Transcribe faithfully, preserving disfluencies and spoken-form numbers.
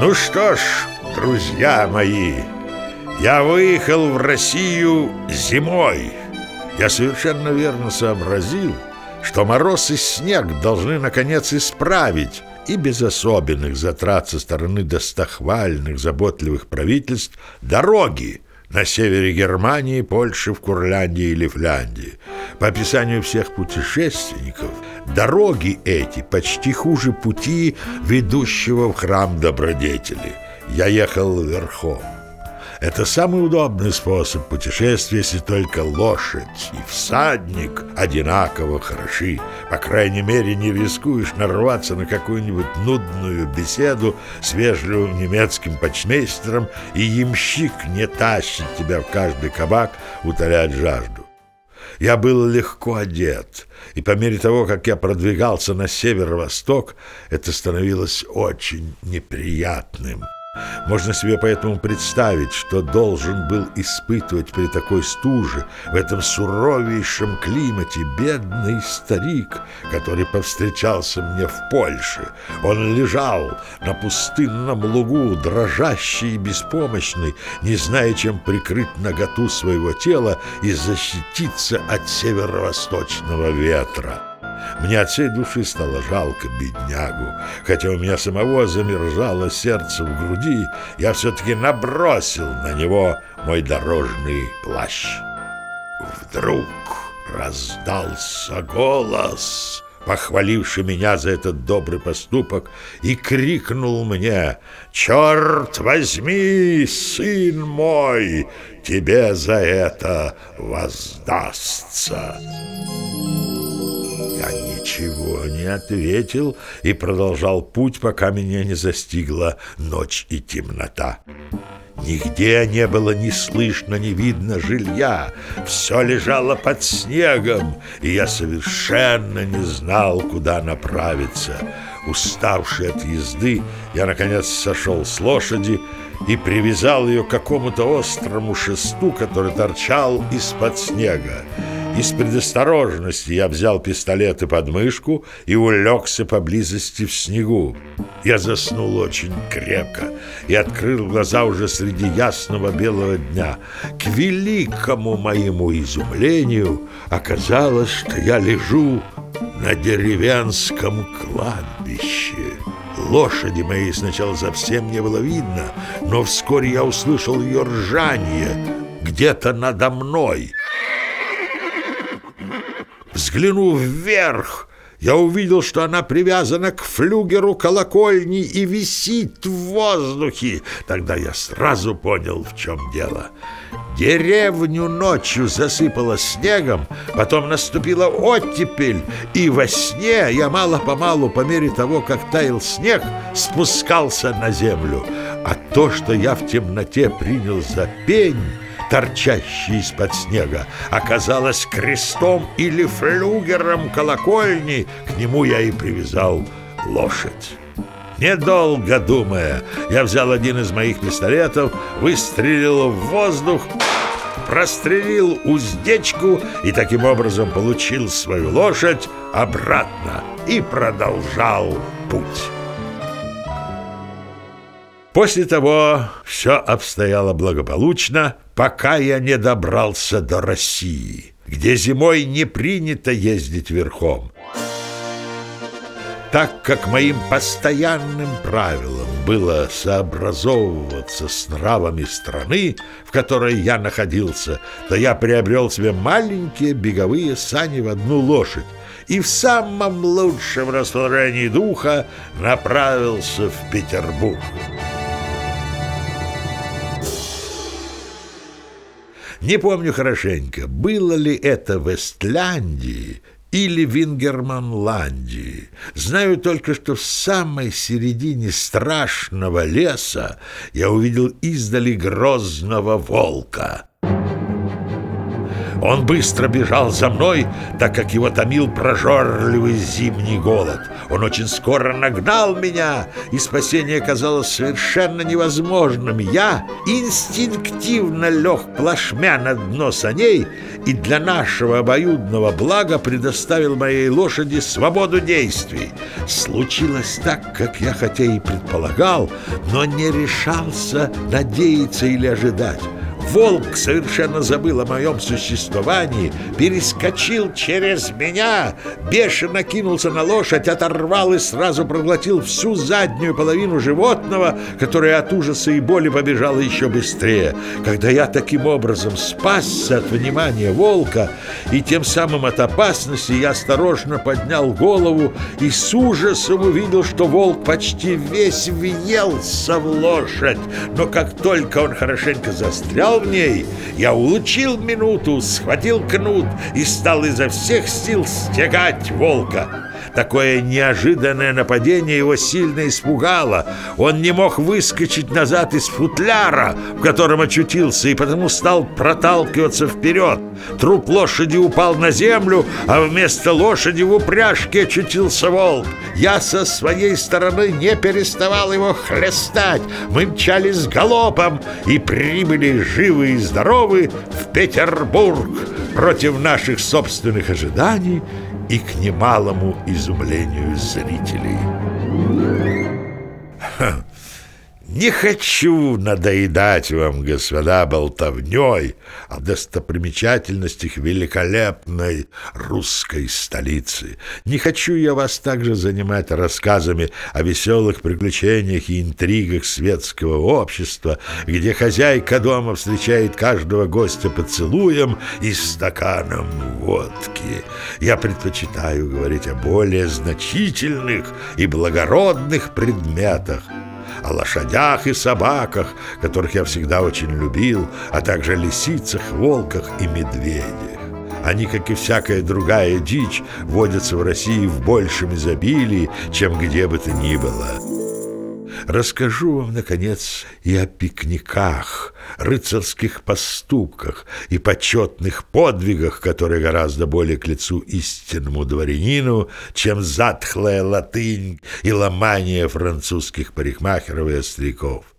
Ну что ж, друзья мои, я выехал в Россию зимой. Я совершенно верно сообразил, что мороз и снег должны, наконец, исправить и без особенных затрат со стороны достохвальных, заботливых правительств дороги на севере Германии, Польши, в Курляндии или Финляндии. По описанию всех путешественников, дороги эти почти хуже пути, ведущего в храм добродетели. Я ехал верхом. Это самый удобный способ путешествия, если только лошадь и всадник одинаково хороши. По крайней мере, не рискуешь нарваться на какую-нибудь нудную беседу с вежливым немецким почмейстером, и ямщик не тащит тебя в каждый кабак утолять жажду. Я был легко одет, и по мере того, как я продвигался на северо-восток, это становилось очень неприятным. Можно себе поэтому представить, что должен был испытывать при такой стуже, в этом суровейшем климате, бедный старик, который повстречался мне в Польше. Он лежал на пустынном лугу, дрожащий и беспомощный, не зная, чем прикрыть наготу своего тела и защититься от северо-восточного ветра. Мне от всей души стало жалко беднягу. Хотя у меня самого замерзало сердце в груди, я все-таки набросил на него мой дорожный плащ. Вдруг раздался голос, похваливший меня за этот добрый поступок, и крикнул мне: «Черт возьми, сын мой, тебе за это воздастся!» Я ничего не ответил и продолжал путь, пока меня не застигла ночь и темнота. Нигде не было ни слышно, ни видно жилья. Все лежало под снегом, и я совершенно не знал, куда направиться. Уставший от езды, я, наконец, сошел с лошади и привязал ее к какому-то острому шесту, который торчал из-под снега. Из предосторожности я взял пистолет и подмышку и улегся поблизости в снегу. Я заснул очень крепко и открыл глаза уже среди ясного белого дня. К великому моему изумлению оказалось, что я лежу на деревенском кладбище. Лошади моей сначала совсем не было видно, но вскоре я услышал ее ржание где-то надо мной. Взглянув вверх, я увидел, что она привязана к флюгеру колокольни и висит в воздухе. Тогда я сразу понял, в чем дело. Деревню ночью засыпало снегом, потом наступила оттепель, и во сне я мало-помалу, по мере того, как таял снег, спускался на землю. А то, что я в темноте принял за пень, торчащий из-под снега, оказалось крестом или флюгером колокольни. К нему я и привязал лошадь. Недолго думая, я взял один из моих пистолетов, выстрелил в воздух, прострелил уздечку и таким образом получил свою лошадь обратно и продолжал путь. После того все обстояло благополучно, пока я не добрался до России, где зимой не принято ездить верхом. Так как моим постоянным правилом было сообразовываться с нравами страны, в которой я находился, то я приобрел себе маленькие беговые сани в одну лошадь и в самом лучшем расположении духа направился в Петербург. Не помню хорошенько, было ли это в Эстляндии или в Ингерманландии. Знаю только, что в самой середине страшного леса я увидел издали грозного волка. Он быстро бежал за мной, так как его томил прожорливый зимний голод. Он очень скоро нагнал меня, и спасение казалось совершенно невозможным. Я инстинктивно лег плашмя на дно саней и для нашего обоюдного блага предоставил моей лошади свободу действий. Случилось так, как я хотя и предполагал, но не решался надеяться или ожидать. Волк совершенно забыл о моем существовании, перескочил через меня, бешено кинулся на лошадь, оторвал и сразу проглотил всю заднюю половину животного, которое от ужаса и боли побежало еще быстрее. Когда я таким образом спасся от внимания волка и тем самым от опасности, я осторожно поднял голову и с ужасом увидел, что волк почти весь въелся в лошадь. Но как только он хорошенько застрял в ней, я улучил минуту, схватил кнут и стал изо всех сил стягать волка. Такое неожиданное нападение его сильно испугало. Он не мог выскочить назад из футляра, в котором очутился, и потому стал проталкиваться вперед. Труп лошади упал на землю, а вместо лошади в упряжке очутился волк. Я со своей стороны не переставал его хлестать. Мы мчались галопом и прибыли живы и здоровы в Петербург против наших собственных ожиданий и к немалому изумлению зрителей. Ха. Не хочу надоедать вам, господа, болтовней о достопримечательностях великолепной русской столицы. Не хочу я вас также занимать рассказами о веселых приключениях и интригах светского общества, где хозяйка дома встречает каждого гостя поцелуем и стаканом водки. Я предпочитаю говорить о более значительных и благородных предметах, о лошадях и собаках, которых я всегда очень любил, а также о лисицах, волках и медведях. Они, как и всякая другая дичь, водятся в России в большем изобилии, чем где бы то ни было. Расскажу вам, наконец, и о пикниках, рыцарских поступках и почетных подвигах, которые гораздо более к лицу истинному дворянину, чем затхлая латынь и ломание французских парикмахеров и остряков.